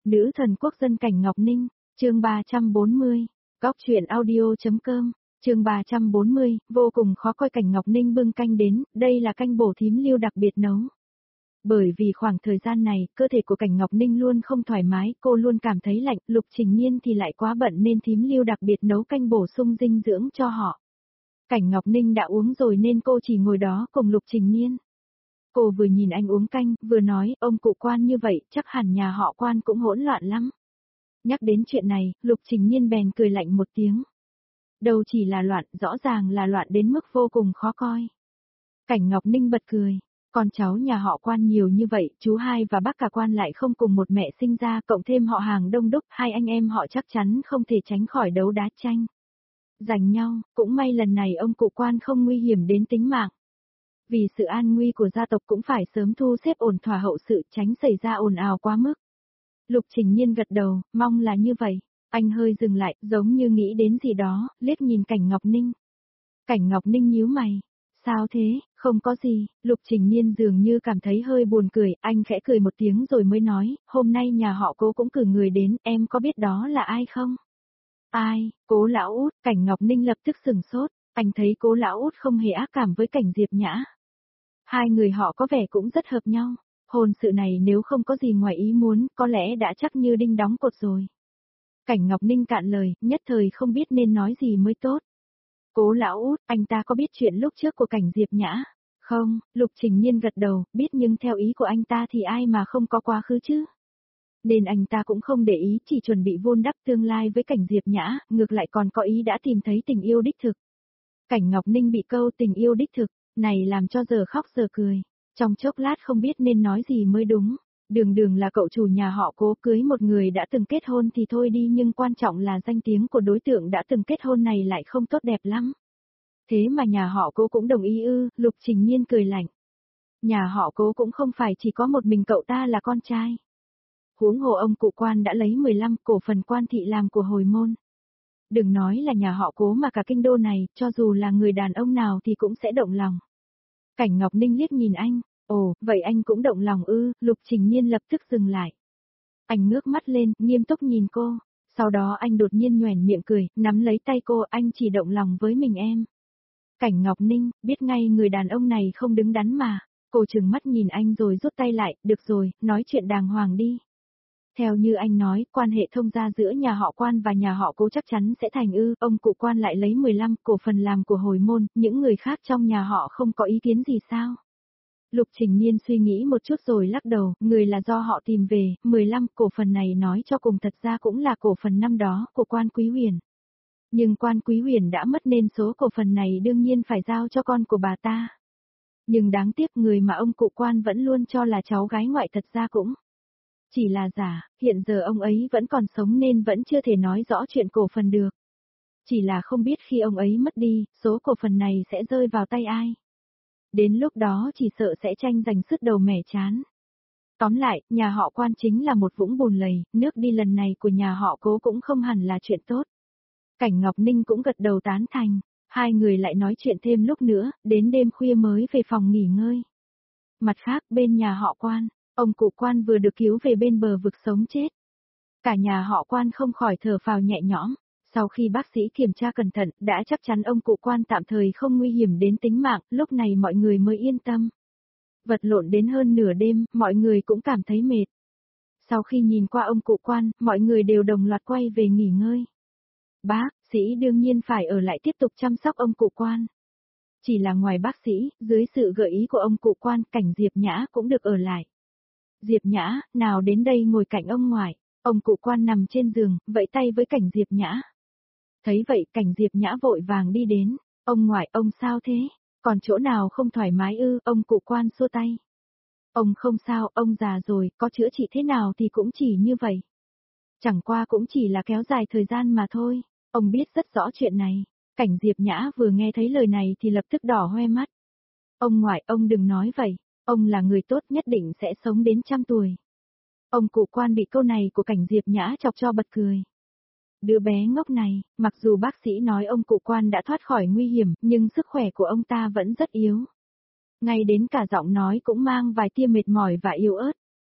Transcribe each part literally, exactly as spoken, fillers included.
Nữ thần quốc dân Cảnh Ngọc Ninh, chương ba trăm bốn mươi, góc truyện audio.com, chương ba trăm bốn mươi, vô cùng khó coi. Cảnh Ngọc Ninh bưng canh đến, đây là canh bổ thím Lưu đặc biệt nấu. Bởi vì khoảng thời gian này, cơ thể của Cảnh Ngọc Ninh luôn không thoải mái, cô luôn cảm thấy lạnh, Lục Trình Nhiên thì lại quá bận nên thím Lưu đặc biệt nấu canh bổ sung dinh dưỡng cho họ. Cảnh Ngọc Ninh đã uống rồi nên cô chỉ ngồi đó cùng Lục Trình Nhiên. Cô vừa nhìn anh uống canh, vừa nói, ông cụ Quan như vậy, chắc hẳn nhà họ Quan cũng hỗn loạn lắm. Nhắc đến chuyện này, Lục Trình Nhiên bèn cười lạnh một tiếng. Đâu chỉ là loạn, rõ ràng là loạn đến mức vô cùng khó coi. Cảnh Ngọc Ninh bật cười. Con cháu nhà họ Quan nhiều như vậy, chú hai và bác cả Quan lại không cùng một mẹ sinh ra, cộng thêm họ hàng đông đúc, hai anh em họ chắc chắn không thể tránh khỏi đấu đá tranh giành nhau, cũng may lần này ông cụ Quan không nguy hiểm đến tính mạng. Vì sự an nguy của gia tộc cũng phải sớm thu xếp ổn thỏa hậu sự, tránh xảy ra ồn ào quá mức. Lục Trình Nhiên gật đầu, mong là như vậy. Anh hơi dừng lại, giống như nghĩ đến gì đó, liếc nhìn Cảnh Ngọc Ninh. Cảnh Ngọc Ninh nhíu mày. Sao thế, không có gì, Lục Trình Nhiên dường như cảm thấy hơi buồn cười, anh khẽ cười một tiếng rồi mới nói, hôm nay nhà họ Cố cũng cử người đến, em có biết đó là ai không? Ai, Cố lão út. Cảnh Ngọc Ninh lập tức sừng sốt, anh thấy Cố lão út không hề ác cảm với Cảnh Diệp Nhã. Hai người họ có vẻ cũng rất hợp nhau, hôn sự này nếu không có gì ngoài ý muốn, có lẽ đã chắc như đinh đóng cột rồi. Cảnh Ngọc Ninh cạn lời, nhất thời không biết nên nói gì mới tốt. Cố lão út, anh ta có biết chuyện lúc trước của Cảnh Diệp Nhã? Không, Lục Trình Nhiên gật đầu, biết nhưng theo ý của anh ta thì ai mà không có quá khứ chứ? Nên anh ta cũng không để ý, chỉ chuẩn bị vun đắp tương lai với Cảnh Diệp Nhã, ngược lại còn có ý đã tìm thấy tình yêu đích thực. Cảnh Ngọc Ninh bị câu tình yêu đích thực này làm cho giờ khóc giờ cười, trong chốc lát không biết nên nói gì mới đúng. Đường đường là cậu chủ nhà họ Cố, cưới một người đã từng kết hôn thì thôi đi, nhưng quan trọng là danh tiếng của đối tượng đã từng kết hôn này lại không tốt đẹp lắm. Thế mà nhà họ Cố cũng đồng ý ư? Lục Trình Nhiên cười lạnh. Nhà họ Cố cũng không phải chỉ có một mình cậu ta là con trai. Huống hồ ông cụ Quan đã lấy mười lăm cổ phần Quan thị làm của hồi môn. Đừng nói là nhà họ Cố mà cả kinh đô này, cho dù là người đàn ông nào thì cũng sẽ động lòng. Cảnh Ngọc Ninh liếc nhìn anh. Ồ, vậy anh cũng động lòng ư? Lục Trình Nhiên lập tức dừng lại. Anh ngước mắt lên, nghiêm túc nhìn cô. Sau đó anh đột nhiên nhoẻn miệng cười, nắm lấy tay cô, anh chỉ động lòng với mình em. Cảnh Ngọc Ninh, biết ngay người đàn ông này không đứng đắn mà. Cô trừng mắt nhìn anh rồi rút tay lại, được rồi, nói chuyện đàng hoàng đi. Theo như anh nói, quan hệ thông gia giữa nhà họ Quan và nhà họ Cố chắc chắn sẽ thành ư, ông cụ Quan lại lấy mười lăm cổ phần làm của hồi môn, những người khác trong nhà họ không có ý kiến gì sao? Lục Trình Nhiên suy nghĩ một chút rồi lắc đầu, người là do họ tìm về, mười lăm cổ phần này nói cho cùng thật ra cũng là cổ phần năm đó của Quan Quý Huyền. Nhưng Quan Quý Huyền đã mất nên số cổ phần này đương nhiên phải giao cho con của bà ta. Nhưng đáng tiếc người mà ông cụ Quan vẫn luôn cho là cháu gái ngoại thật ra cũng chỉ là giả, hiện giờ ông ấy vẫn còn sống nên vẫn chưa thể nói rõ chuyện cổ phần được. Chỉ là không biết khi ông ấy mất đi, số cổ phần này sẽ rơi vào tay ai. Đến lúc đó chỉ sợ sẽ tranh giành sứt đầu mẻ chán. Tóm lại, nhà họ Quan chính là một vũng bùn lầy, nước đi lần này của nhà họ Cố cũng không hẳn là chuyện tốt. Cảnh Ngọc Ninh cũng gật đầu tán thành, hai người lại nói chuyện thêm lúc nữa, đến đêm khuya mới về phòng nghỉ ngơi. Mặt khác, bên nhà họ Quan, ông cụ Quan vừa được cứu về bên bờ vực sống chết. Cả nhà họ Quan không khỏi thở phào nhẹ nhõm. Sau khi bác sĩ kiểm tra cẩn thận, đã chắc chắn ông cụ Quan tạm thời không nguy hiểm đến tính mạng, lúc này mọi người mới yên tâm. Vật lộn đến hơn nửa đêm, mọi người cũng cảm thấy mệt. Sau khi nhìn qua ông cụ Quan, mọi người đều đồng loạt quay về nghỉ ngơi. Bác sĩ đương nhiên phải ở lại tiếp tục chăm sóc ông cụ Quan. Chỉ là ngoài bác sĩ, dưới sự gợi ý của ông cụ Quan, Cảnh Diệp Nhã cũng được ở lại. Diệp Nhã, nào đến đây ngồi cạnh ông ngoại. Ông cụ Quan nằm trên giường, vẫy tay với Cảnh Diệp Nhã. Thấy vậy, Cảnh Diệp Nhã vội vàng đi đến. Ông ngoại, ông sao thế? Còn chỗ nào không thoải mái ư? Ông cụ Quan xua tay. Ông không sao, ông già rồi, có chữa trị thế nào thì cũng chỉ như vậy. Chẳng qua cũng chỉ là kéo dài thời gian mà thôi. Ông biết rất rõ chuyện này. Cảnh Diệp Nhã vừa nghe thấy lời này thì lập tức đỏ hoe mắt. Ông ngoại, ông đừng nói vậy. Ông là người tốt, nhất định sẽ sống đến trăm tuổi. Ông cụ Quan bị câu này của Cảnh Diệp Nhã chọc cho bật cười. Đứa bé ngốc này, mặc dù bác sĩ nói ông cụ Quan đã thoát khỏi nguy hiểm, nhưng sức khỏe của ông ta vẫn rất yếu. Ngay đến cả giọng nói cũng mang vài tia mệt mỏi và yếu ớt.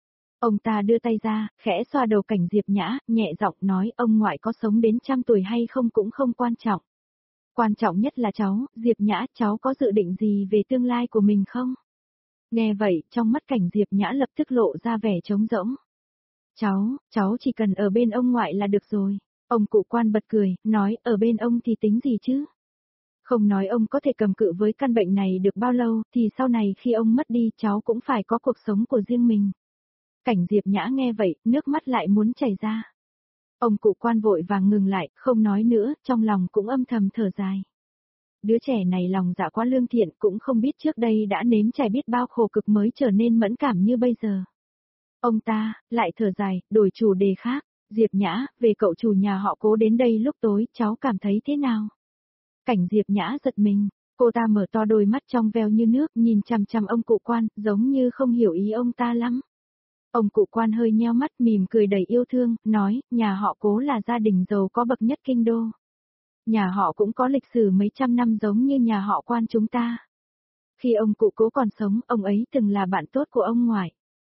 Ông ta đưa tay ra, khẽ xoa đầu Cảnh Diệp Nhã, nhẹ giọng nói ông ngoại có sống đến trăm tuổi hay không cũng không quan trọng. Quan trọng nhất là cháu, Diệp Nhã, cháu có dự định gì về tương lai của mình không? Nghe vậy, trong mắt Cảnh Diệp Nhã lập tức lộ ra vẻ trống rỗng. Cháu, cháu chỉ cần ở bên ông ngoại là được rồi. Ông cụ quan bật cười, nói ở bên ông thì tính gì chứ? Không nói ông có thể cầm cự với căn bệnh này được bao lâu, thì sau này khi ông mất đi cháu cũng phải có cuộc sống của riêng mình. Cảnh Diệp Nhã nghe vậy, nước mắt lại muốn chảy ra. Ông cụ quan vội vàng ngừng lại, không nói nữa, trong lòng cũng âm thầm thở dài. Đứa trẻ này lòng dạ quá lương thiện, cũng không biết trước đây đã nếm trải biết bao khổ cực mới trở nên mẫn cảm như bây giờ. Ông ta, lại thở dài, đổi chủ đề khác. Diệp Nhã, về cậu chủ nhà họ Cố đến đây lúc tối, cháu cảm thấy thế nào? Cảnh Diệp Nhã giật mình, cô ta mở to đôi mắt trong veo như nước, nhìn chằm chằm ông cụ quan, giống như không hiểu ý ông ta lắm. Ông cụ quan hơi nheo mắt mỉm cười đầy yêu thương, nói, nhà họ Cố là gia đình giàu có bậc nhất kinh đô. Nhà họ cũng có lịch sử mấy trăm năm giống như nhà họ Quan chúng ta. Khi ông cụ Cố còn sống, ông ấy từng là bạn tốt của ông ngoại.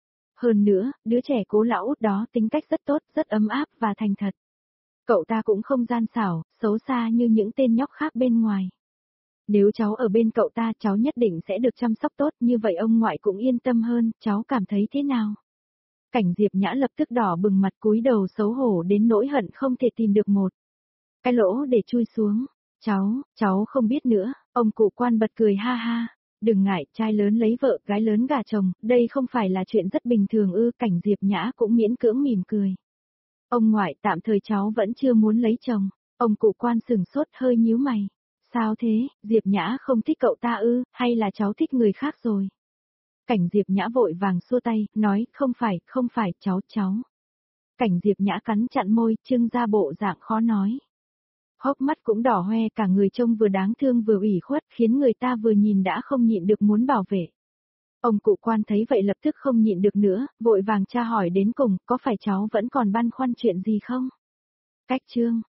Hơn nữa, đứa trẻ Cố lão út đó tính cách rất tốt, rất ấm áp và thành thật. Cậu ta cũng không gian xảo, xấu xa như những tên nhóc khác bên ngoài. Nếu cháu ở bên cậu ta, cháu nhất định sẽ được chăm sóc tốt, như vậy ông ngoại cũng yên tâm hơn, cháu cảm thấy thế nào? Cảnh Diệp Nhã lập tức đỏ bừng mặt cúi đầu xấu hổ đến nỗi hận không thể tìm được một cái lỗ để chui xuống. Cháu, cháu không biết nữa, ông cụ quan bật cười ha ha. Đừng ngại, trai lớn lấy vợ, gái lớn gả chồng, đây không phải là chuyện rất bình thường ư, Cảnh Diệp Nhã cũng miễn cưỡng mỉm cười. Ông ngoại, tạm thời cháu vẫn chưa muốn lấy chồng. Ông cụ quan sừng sốt hơi nhíu mày. Sao thế, Diệp Nhã không thích cậu ta ư, hay là cháu thích người khác rồi? Cảnh Diệp Nhã vội vàng xua tay, nói, không phải, không phải, cháu, cháu. Cảnh Diệp Nhã cắn chặn môi, trưng ra bộ dạng khó nói. Hốc mắt cũng đỏ hoe, cả người trông vừa đáng thương vừa ủy khuất, khiến người ta vừa nhìn đã không nhịn được muốn bảo vệ. Ông cụ quan thấy vậy lập tức không nhịn được nữa, vội vàng tra hỏi đến cùng, có phải cháu vẫn còn băn khoăn chuyện gì không? Cách chương